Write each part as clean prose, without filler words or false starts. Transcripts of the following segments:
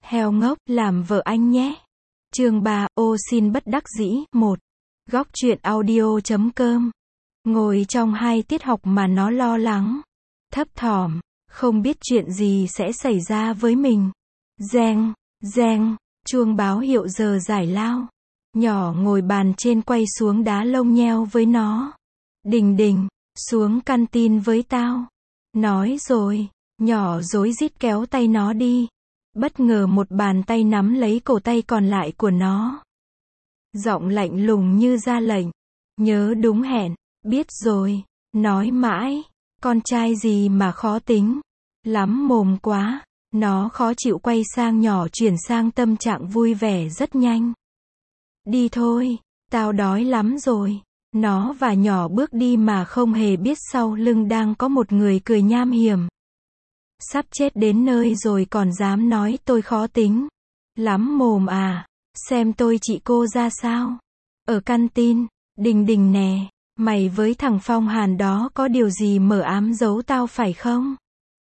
Heo ngốc, làm vợ anh nhé. Chương 3, ô xin bất đắc dĩ, 1. Góc truyện audio.com. Ngồi trong 2 tiết học mà nó lo lắng, thấp thỏm, không biết chuyện gì sẽ xảy ra với mình. Reng, reng, chuông báo hiệu giờ giải lao. Nhỏ ngồi bàn trên quay xuống đá lông nheo với nó. Đình đình, xuống canteen với tao. Nói rồi, nhỏ rối rít kéo tay nó đi. Bất ngờ một bàn tay nắm lấy cổ tay còn lại của nó. Giọng lạnh lùng như ra lệnh. Nhớ đúng hẹn, biết rồi, nói mãi, con trai gì mà khó tính. Lắm mồm quá, nó khó chịu quay sang nhỏ chuyển sang tâm trạng vui vẻ rất nhanh. Đi thôi, tao đói lắm rồi. Nó và nhỏ bước đi mà không hề biết sau lưng đang có một người cười nham hiểm. Sắp chết đến nơi rồi còn dám nói tôi khó tính. Lắm mồm à, xem tôi chị cô ra sao. Ở canteen, Đình Đình nè, mày với thằng Phong Hàn đó có điều gì mở ám giấu tao phải không?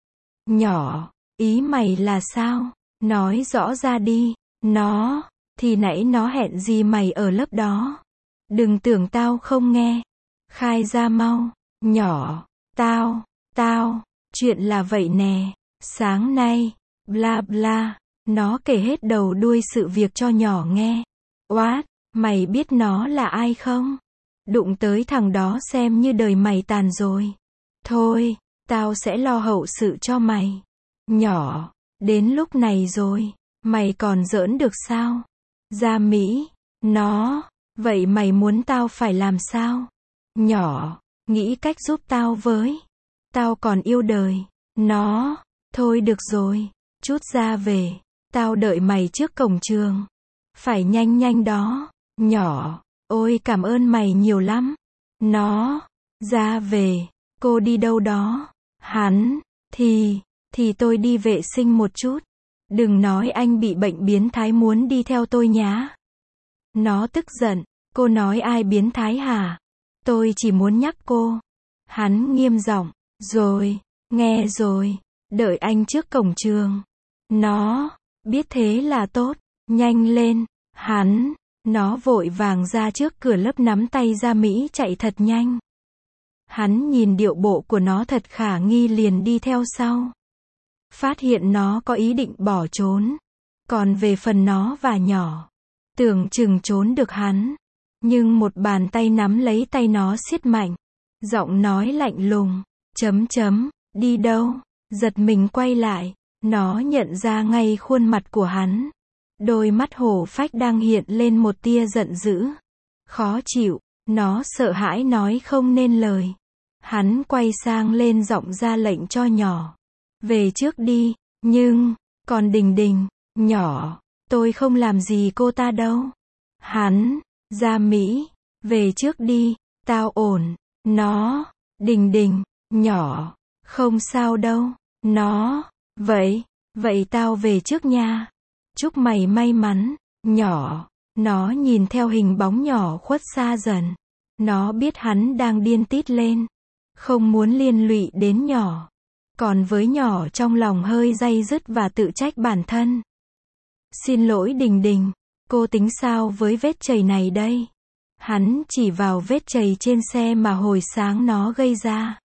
Nhỏ, ý mày là sao? Nói rõ ra đi. Nó, thì nãy nó hẹn gì mày ở lớp đó? Đừng tưởng tao không nghe. Khai ra mau. Nhỏ, tao, chuyện là vậy nè. Sáng nay, bla bla, nó kể hết đầu đuôi sự việc cho nhỏ nghe. What, mày biết nó là ai không? Đụng tới thằng đó xem như đời mày tàn rồi. Thôi, tao sẽ lo hậu sự cho mày. Nhỏ, đến lúc này rồi, mày còn giỡn được sao? Ra Mỹ, nó, vậy mày muốn tao phải làm sao? Nhỏ, nghĩ cách giúp tao với. Tao còn yêu đời. Nó, thôi được rồi, chút ra về. Tao đợi mày trước cổng trường. Phải nhanh nhanh đó. Nhỏ, ôi cảm ơn mày nhiều lắm. Nó, ra về. Cô đi đâu đó? Hắn, thì tôi đi vệ sinh một chút. Đừng nói anh bị bệnh biến thái muốn đi theo tôi nhá. Nó tức giận. Cô nói ai biến thái hả? Tôi chỉ muốn nhắc cô. Hắn nghiêm giọng. Rồi, nghe rồi. Đợi anh trước cổng trường. Nó, biết thế là tốt. Nhanh lên. Nó vội vàng ra trước cửa lớp nắm tay ra Mỹ chạy thật nhanh. Hắn nhìn điệu bộ của nó thật khả nghi liền đi theo sau. Phát hiện nó có ý định bỏ trốn. Còn về phần nó và nhỏ, tưởng chừng trốn được hắn. Nhưng một bàn tay nắm lấy tay nó siết mạnh. Giọng nói lạnh lùng. Đi đâu? Giật mình quay lại. Nó nhận ra ngay khuôn mặt của hắn. Đôi mắt hổ phách đang hiện lên một tia giận dữ. Khó chịu. Nó sợ hãi nói không nên lời. Hắn quay sang lên giọng ra lệnh cho nhỏ. Về trước đi. Nhưng, còn Đình Đình, nhỏ, tôi không làm gì cô ta đâu. Hắn, ra Mỹ, về trước đi, tao ổn. Nó, Đình Đình, nhỏ, không sao đâu. Nó, vậy tao về trước nha. Chúc mày may mắn. Nhỏ, nó nhìn theo hình bóng nhỏ khuất xa dần. Nó biết hắn đang điên tít lên. Không muốn liên lụy đến nhỏ. Còn với nhỏ trong lòng hơi day dứt và tự trách bản thân. Xin lỗi Đình Đình, cô tính sao với vết chày này đây? Hắn chỉ vào vết chày trên xe mà hồi sáng nó gây ra.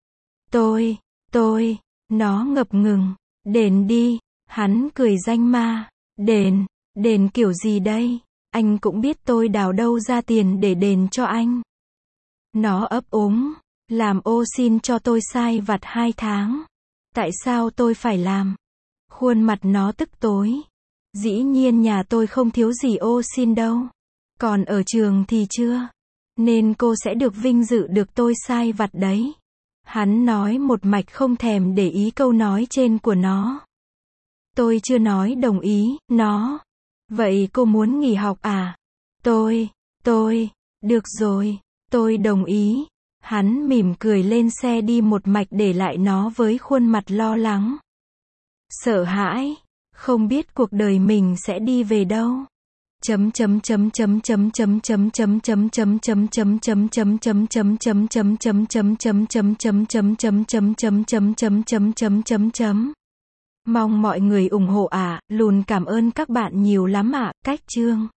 Tôi, nó ngập ngừng. Đền đi, hắn cười danh ma. Đền kiểu gì đây? Anh cũng biết tôi đào đâu ra tiền để đền cho anh. Nó ấp úng. Làm ô xin cho tôi sai vặt 2 tháng. Tại sao tôi phải làm? Khuôn mặt nó tức tối. Dĩ nhiên nhà tôi không thiếu gì ô xin đâu. Còn ở trường thì chưa. Nên cô sẽ được vinh dự được tôi sai vặt đấy. Hắn nói một mạch không thèm để ý câu nói trên của nó. Tôi chưa nói đồng ý, nó. Vậy cô muốn nghỉ học à? Tôi, được rồi, tôi đồng ý. Hắn mỉm cười lên xe đi một mạch để lại nó với khuôn mặt lo lắng. Sợ hãi, không biết cuộc đời mình sẽ đi về đâu. Mong mọi người ủng hộ ạ, lùn cảm ơn các bạn nhiều lắm ạ, cách chương.